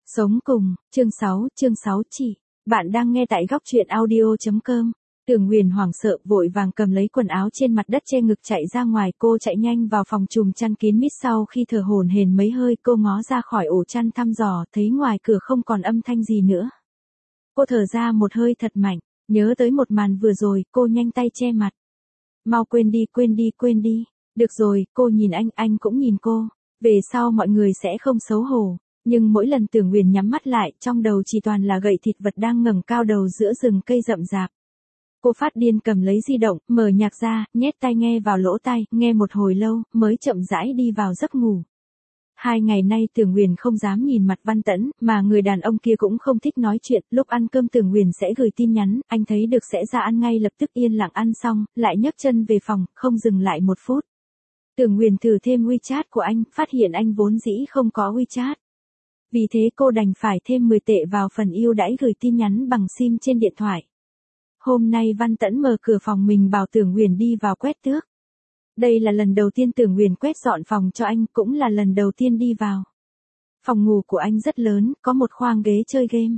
Sống cùng, chương 6 chị. Bạn đang nghe tại góc truyện audio.com. Tưởng Huyền hoảng sợ vội vàng cầm lấy quần áo trên mặt đất che ngực chạy ra ngoài. Cô chạy nhanh vào phòng trùm chăn kín mít, sau khi thở hổn hển mấy hơi cô ngó ra khỏi ổ chăn thăm dò, thấy ngoài cửa không còn âm thanh gì nữa. Cô thở ra một hơi thật mạnh, nhớ tới một màn vừa rồi, cô nhanh tay che mặt. Mau quên đi. Được rồi, cô nhìn anh cũng nhìn cô. Về sau mọi người sẽ không xấu hổ. Nhưng mỗi lần Tưởng Huyền nhắm mắt lại, trong đầu chỉ toàn là gậy thịt vật đang ngẩng cao đầu giữa rừng cây rậm rạp. Cô phát điên cầm lấy di động, mở nhạc ra, nhét tai nghe vào lỗ tai, nghe một hồi lâu, mới chậm rãi đi vào giấc ngủ. 2 ngày nay Tưởng Huyền không dám nhìn mặt Văn Tẫn, mà người đàn ông kia cũng không thích nói chuyện, lúc ăn cơm Tưởng Huyền sẽ gửi tin nhắn, anh thấy được sẽ ra ăn ngay lập tức, yên lặng ăn xong, lại nhấc chân về phòng, không dừng lại một phút. Tưởng Huyền thử thêm WeChat của anh, phát hiện anh vốn dĩ không có WeChat. Vì thế cô đành phải thêm 10 tệ vào phần ưu đãi gửi tin nhắn bằng SIM trên điện thoại. Hôm nay Văn Tẫn mở cửa phòng mình bảo Tưởng Huyền đi vào quét tước. Đây là lần đầu tiên Tưởng Huyền quét dọn phòng cho anh, cũng là lần đầu tiên đi vào. Phòng ngủ của anh rất lớn, có một khoang ghế chơi game.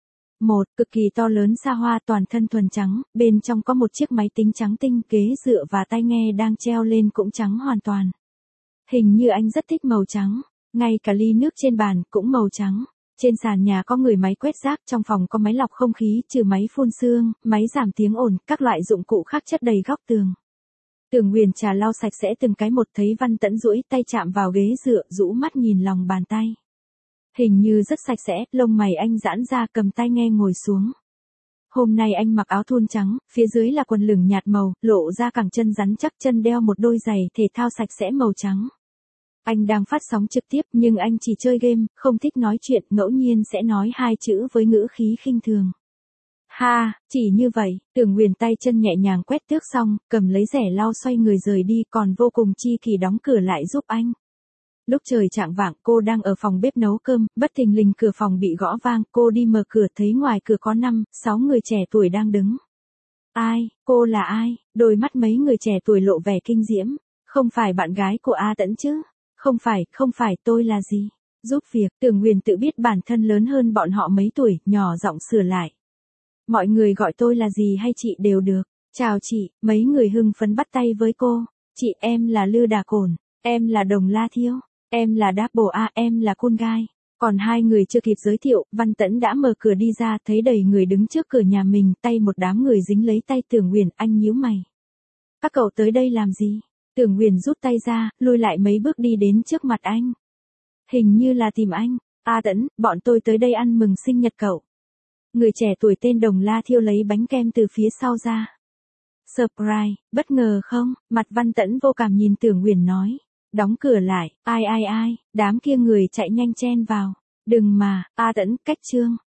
Cực kỳ to lớn xa hoa, toàn thân thuần trắng, bên trong có một chiếc máy tính trắng tinh, ghế dựa và tai nghe đang treo lên cũng trắng hoàn toàn. Hình như anh rất thích màu trắng. Ngay cả ly nước trên bàn cũng màu trắng. Trên sàn nhà có người máy quét rác, trong phòng có máy lọc không khí, trừ máy phun sương, máy giảm tiếng ồn, các loại dụng cụ khác chất đầy góc tường. Tưởng Huyền trà lau sạch sẽ từng cái một, thấy Văn Tẫn duỗi tay chạm vào ghế dựa, rũ mắt nhìn lòng bàn tay. Hình như rất sạch sẽ, lông mày anh giãn ra, cầm tai nghe ngồi xuống. Hôm nay anh mặc áo thun trắng, phía dưới là quần lửng nhạt màu, lộ ra cẳng chân rắn chắc, chân đeo một đôi giày thể thao sạch sẽ màu trắng. Anh đang phát sóng trực tiếp nhưng anh chỉ chơi game, không thích nói chuyện, ngẫu nhiên sẽ nói 2 chữ với ngữ khí khinh thường. Ha, chỉ như vậy, Tưởng Huyền tay chân nhẹ nhàng quét tước xong, cầm lấy rẻ lau xoay người rời đi, còn vô cùng chi kỷ đóng cửa lại giúp anh. Lúc trời chạng vạng cô đang ở phòng bếp nấu cơm, bất thình lình cửa phòng bị gõ vang, cô đi mở cửa thấy ngoài cửa có 5-6 người trẻ tuổi đang đứng. Ai, cô là ai? Đôi mắt mấy người trẻ tuổi lộ vẻ kinh diễm. Không phải bạn gái của A Tẫn chứ? Không phải, tôi là gì? Giúp việc. Tưởng Huyền tự biết bản thân lớn hơn bọn họ mấy tuổi, nhỏ giọng sửa lại. Mọi người gọi tôi là gì hay chị đều được. Chào chị, mấy người hưng phấn bắt tay với cô. Chị, em là Lư Đà Cổn, em là Đồng La Thiêu, em là Double A, em là Cool Guy. Còn 2 người chưa kịp giới thiệu, Văn Tẫn đã mở cửa đi ra, thấy đầy người đứng trước cửa nhà mình, tay một đám người dính lấy tay Tưởng Huyền, anh nhíu mày. Các cậu tới đây làm gì? Tưởng Huyền rút tay ra, lùi lại mấy bước đi đến trước mặt anh. Hình như là tìm anh. A Tẫn, bọn tôi tới đây ăn mừng sinh nhật cậu. Người trẻ tuổi tên Đồng La Thiêu lấy bánh kem từ phía sau ra. Surprise, bất ngờ không? Mặt Văn Tẫn vô cảm nhìn Tưởng Huyền nói. Đóng cửa lại, ai, đám kia người chạy nhanh chen vào. Đừng mà, A Tẫn, cách chương.